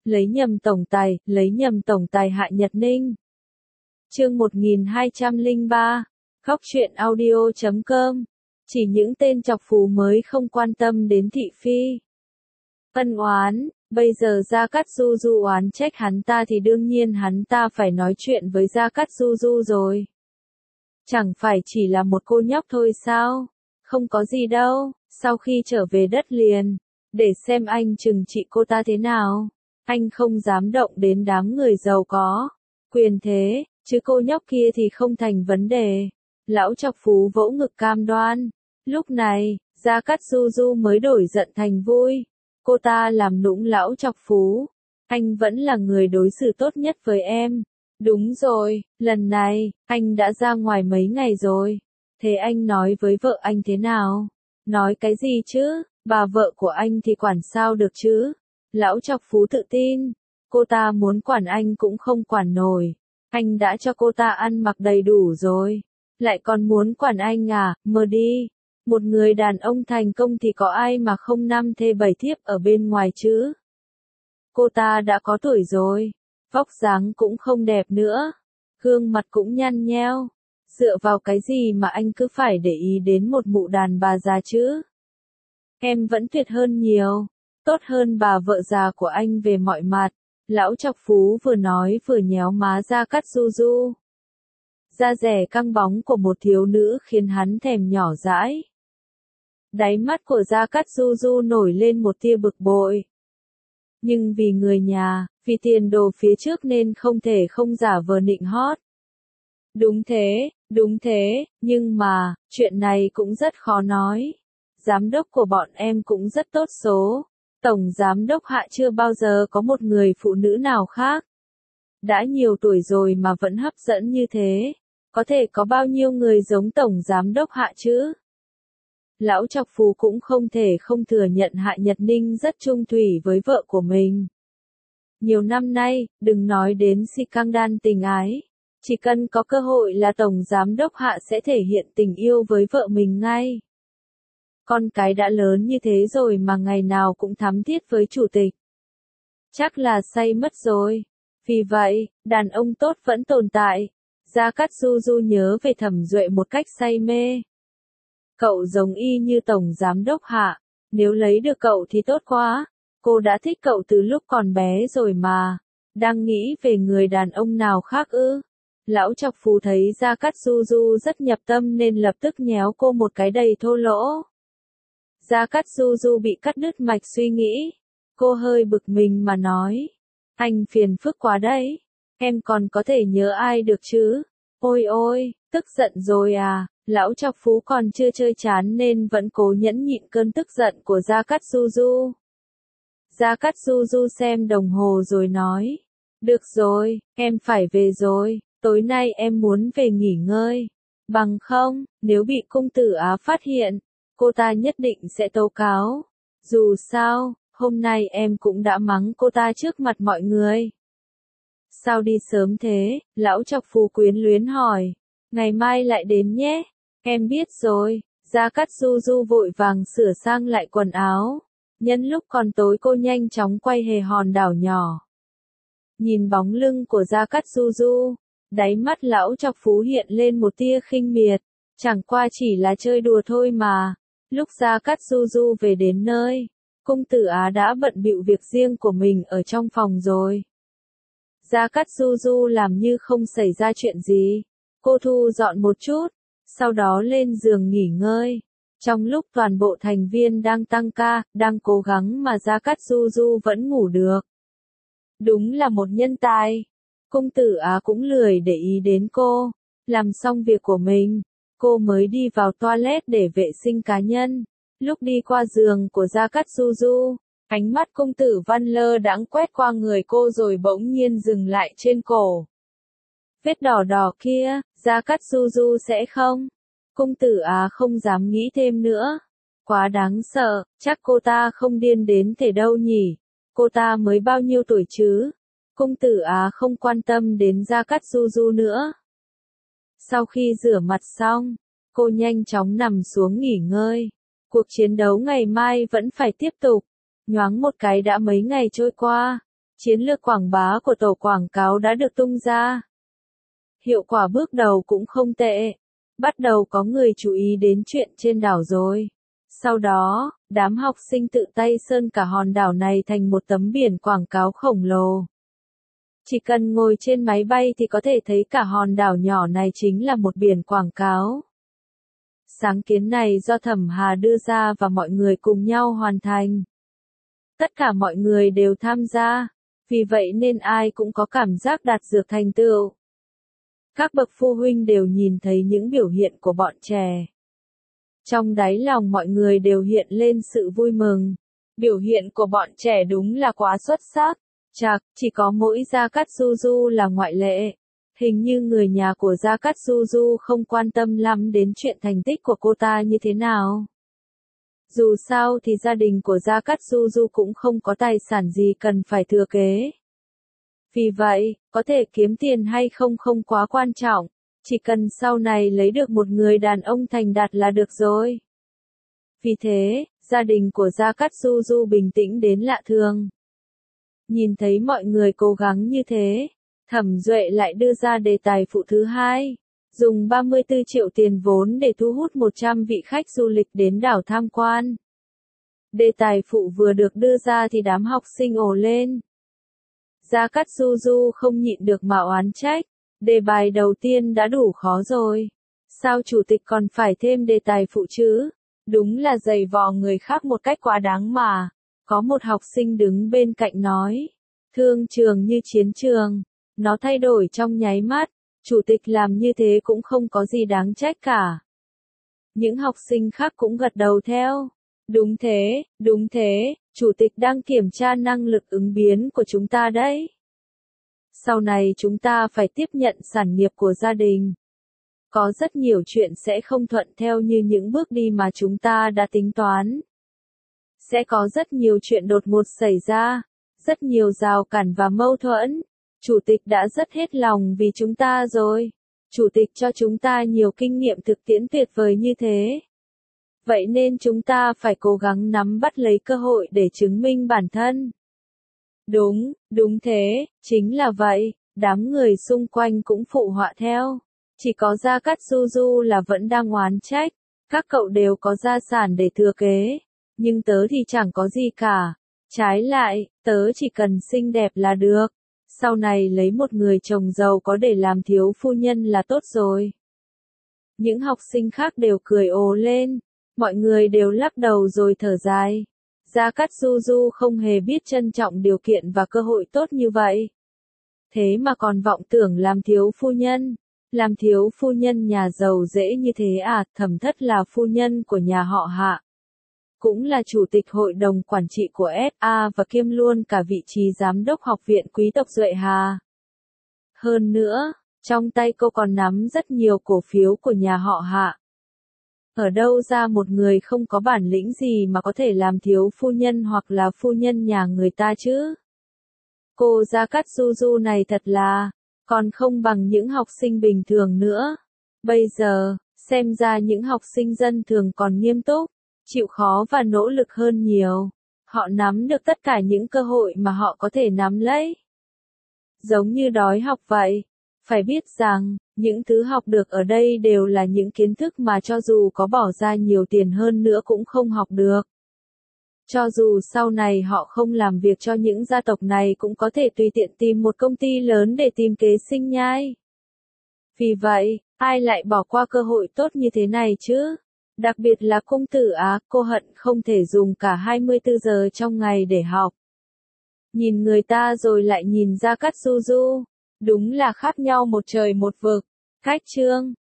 lấy nhầm tổng tài Hạ Nhật Ninh. Chương 1203, Góc truyện audio.com. Chỉ những tên chọc phú mới không quan tâm đến thị phi. Ân oán, bây giờ Gia Cát Du Du oán trách hắn ta thì đương nhiên hắn ta phải nói chuyện với Gia Cát Du Du rồi. Chẳng phải chỉ là một cô nhóc thôi sao? Không có gì đâu, sau khi trở về đất liền, để xem anh trừng trị cô ta thế nào. Anh không dám động đến đám người giàu có, quyền thế, chứ cô nhóc kia thì không thành vấn đề. Lão chọc phú vỗ ngực cam đoan. Lúc này, Gia Cát Du Du mới đổi giận thành vui. Cô ta làm nũng lão chọc phú. Anh vẫn là người đối xử tốt nhất với em. Đúng rồi, lần này, anh đã ra ngoài mấy ngày rồi. Thế anh nói với vợ anh thế nào? Nói cái gì chứ, bà vợ của anh thì quản sao được chứ? Lão chọc phú tự tin. Cô ta muốn quản anh cũng không quản nổi. Anh đã cho cô ta ăn mặc đầy đủ rồi. Lại còn muốn quản anh à, mơ đi. Một người đàn ông thành công thì có ai mà không 5 thê 7 thiếp ở bên ngoài chứ? Cô ta đã có tuổi rồi. Vóc dáng cũng không đẹp nữa. Gương mặt cũng nhăn nheo. Dựa vào cái gì mà anh cứ phải để ý đến một mụ đàn bà già chứ? Em vẫn tuyệt hơn nhiều. Tốt hơn bà vợ già của anh về mọi mặt. Lão chọc phú vừa nói vừa nhéo má Gia Cát Du Du. Da dẻ căng bóng của một thiếu nữ khiến hắn thèm nhỏ dãi. Đáy mắt của Gia Cát Du Du nổi lên một tia bực bội. Nhưng vì người nhà, vì tiền đồ phía trước nên không thể không giả vờ nịnh hót. Đúng thế, nhưng mà, chuyện này cũng rất khó nói. Giám đốc của bọn em cũng rất tốt số. Tổng giám đốc Hạ chưa bao giờ có một người phụ nữ nào khác. Đã nhiều tuổi rồi mà vẫn hấp dẫn như thế. Có thể có bao nhiêu người giống tổng giám đốc Hạ chứ? Lão chọc phú cũng không thể không thừa nhận Hạ Nhật Ninh rất chung thủy với vợ của mình. Nhiều năm nay, đừng nói đến scandal tình ái. Chỉ cần có cơ hội là tổng giám đốc Hạ sẽ thể hiện tình yêu với vợ mình ngay. Con cái đã lớn như thế rồi mà ngày nào cũng thắm thiết với chủ tịch. Chắc là say mất rồi. Vì vậy, đàn ông tốt vẫn tồn tại. Gia Cát Du Du nhớ về Thẩm Duệ một cách say mê. Cậu giống y như tổng giám đốc Hạ. Nếu lấy được cậu thì tốt quá. Cô đã thích cậu từ lúc còn bé rồi mà. Đang nghĩ về người đàn ông nào khác ư? Lão chọc phú thấy Gia Cát Du Du rất nhập tâm nên lập tức nhéo cô một cái đầy thô lỗ. Gia Cát Du Du bị cắt đứt mạch suy nghĩ. Cô hơi bực mình mà nói. Anh phiền phức quá đấy. Em còn có thể nhớ ai được chứ? Ôi ôi, tức giận rồi à? Lão chọc phú còn chưa chơi chán nên vẫn cố nhẫn nhịn cơn tức giận của Gia Cát Du Du. Gia Cát Du Du xem đồng hồ rồi nói. Được rồi, em phải về rồi. Tối nay em muốn về nghỉ ngơi. Bằng không, nếu bị cung tử Á phát hiện, cô ta nhất định sẽ tố cáo. Dù sao, hôm nay em cũng đã mắng cô ta trước mặt mọi người. Sao đi sớm thế? Lão chọc phú quyến luyến hỏi. Ngày mai lại đến nhé. Em biết rồi. Gia Cát Du Du vội vàng sửa sang lại quần áo. Nhân lúc còn tối cô nhanh chóng quay về hòn đảo nhỏ. Nhìn bóng lưng của Gia Cát Du Du, đáy mắt lão chọc phú hiện lên một tia khinh miệt. Chẳng qua chỉ là chơi đùa thôi mà. Lúc Gia Cát Du Du về đến nơi, cung tử Á đã bận bịu việc riêng của mình ở trong phòng rồi. Gia Cát Du Du làm như không xảy ra chuyện gì. Cô thu dọn một chút, sau đó lên giường nghỉ ngơi. Trong lúc toàn bộ thành viên đang tăng ca, đang cố gắng mà Gia Cát Du Du vẫn ngủ được. Đúng là một nhân tài. Cung tử Á cũng lười để ý đến cô. Làm xong việc của mình, cô mới đi vào toilet để vệ sinh cá nhân. Lúc đi qua giường của Gia Cát Du Du, ánh mắt cung tử Văn lơ đãng quét qua người cô rồi bỗng nhiên dừng lại trên cổ. Vết đỏ đỏ kia, Gia Cát Du Du sẽ không? Cung tử Á không dám nghĩ thêm nữa. Quá đáng sợ, chắc cô ta không điên đến thế đâu nhỉ. Cô ta mới bao nhiêu tuổi chứ? Cung tử Á không quan tâm đến Gia Cát Du Du nữa. Sau khi rửa mặt xong, cô nhanh chóng nằm xuống nghỉ ngơi. Cuộc chiến đấu ngày mai vẫn phải tiếp tục. Nhoáng một cái đã mấy ngày trôi qua. Chiến lược quảng bá của tổ quảng cáo đã được tung ra. Hiệu quả bước đầu cũng không tệ. Bắt đầu có người chú ý đến chuyện trên đảo rồi. Sau đó, đám học sinh tự tay sơn cả hòn đảo này thành một tấm biển quảng cáo khổng lồ. Chỉ cần ngồi trên máy bay thì có thể thấy cả hòn đảo nhỏ này chính là một biển quảng cáo. Sáng kiến này do Thẩm Hà đưa ra và mọi người cùng nhau hoàn thành. Tất cả mọi người đều tham gia, vì vậy nên ai cũng có cảm giác đạt được thành tựu. Các bậc phụ huynh đều nhìn thấy những biểu hiện của bọn trẻ. Trong đáy lòng mọi người đều hiện lên sự vui mừng. Biểu hiện của bọn trẻ đúng là quá xuất sắc. Chạc, chỉ có mỗi Gia Cát Du Du là ngoại lệ. Hình như người nhà của Gia Cát Du Du không quan tâm lắm đến chuyện thành tích của cô ta như thế nào. Dù sao thì gia đình của Gia Cát Du Du cũng không có tài sản gì cần phải thừa kế. Vì vậy, có thể kiếm tiền hay không không quá quan trọng, chỉ cần sau này lấy được một người đàn ông thành đạt là được rồi. Vì thế, gia đình của Gia Cát Du Du bình tĩnh đến lạ thường. Nhìn thấy mọi người cố gắng như thế, Thẩm Duệ lại đưa ra đề tài phụ thứ hai, dùng 34 triệu tiền vốn để thu hút 100 vị khách du lịch đến đảo tham quan. Đề tài phụ vừa được đưa ra thì đám học sinh ồ lên. Gia Cát Du Du không nhịn được mà oán trách, đề bài đầu tiên đã đủ khó rồi. Sao chủ tịch còn phải thêm đề tài phụ chứ? Đúng là giày vò người khác một cách quá đáng mà. Có một học sinh đứng bên cạnh nói, thương trường như chiến trường, nó thay đổi trong nháy mắt, chủ tịch làm như thế cũng không có gì đáng trách cả. Những học sinh khác cũng gật đầu theo. Đúng thế, chủ tịch đang kiểm tra năng lực ứng biến của chúng ta đấy. Sau này chúng ta phải tiếp nhận sản nghiệp của gia đình. Có rất nhiều chuyện sẽ không thuận theo như những bước đi mà chúng ta đã tính toán. Sẽ có rất nhiều chuyện đột ngột xảy ra, rất nhiều rào cản và mâu thuẫn. Chủ tịch đã rất hết lòng vì chúng ta rồi. Chủ tịch cho chúng ta nhiều kinh nghiệm thực tiễn tuyệt vời như thế. Vậy nên chúng ta phải cố gắng nắm bắt lấy cơ hội để chứng minh bản thân. Đúng thế, chính là vậy, đám người xung quanh cũng phụ họa theo. Chỉ có Gia Cát Du Du là vẫn đang oán trách, các cậu đều có gia sản để thừa kế, nhưng tớ thì chẳng có gì cả. Trái lại, tớ chỉ cần xinh đẹp là được, sau này lấy một người chồng giàu có để làm thiếu phu nhân là tốt rồi. Những học sinh khác đều cười ồ lên, mọi người đều lắc đầu rồi thở dài. Gia Cát Du Du không hề biết trân trọng điều kiện và cơ hội tốt như vậy. Thế mà còn vọng tưởng làm thiếu phu nhân. Làm thiếu phu nhân nhà giàu dễ như thế à? Thẩm Thất là phu nhân của nhà họ Hạ. Cũng là chủ tịch hội đồng quản trị của SA và kiêm luôn cả vị trí giám đốc học viện quý tộc Duệ Hà. Hơn nữa, trong tay cô còn nắm rất nhiều cổ phiếu của nhà họ Hạ. Ở đâu ra một người không có bản lĩnh gì mà có thể làm thiếu phu nhân hoặc là phu nhân nhà người ta chứ? Cô Gia Cát Du Du này thật là, còn không bằng những học sinh bình thường nữa. Bây giờ, xem ra những học sinh dân thường còn nghiêm túc, chịu khó và nỗ lực hơn nhiều. Họ nắm được tất cả những cơ hội mà họ có thể nắm lấy. Giống như đói học vậy. Phải biết rằng, những thứ học được ở đây đều là những kiến thức mà cho dù có bỏ ra nhiều tiền hơn nữa cũng không học được. Cho dù sau này họ không làm việc cho những gia tộc này cũng có thể tùy tiện tìm một công ty lớn để tìm kế sinh nhai. Vì vậy, ai lại bỏ qua cơ hội tốt như thế này chứ? Đặc biệt là công tử Á, cô hận không thể dùng cả 24 giờ trong ngày để học. Nhìn người ta rồi lại nhìn Gia Cát Du Du, đúng là khác nhau một trời một vực. Cách chương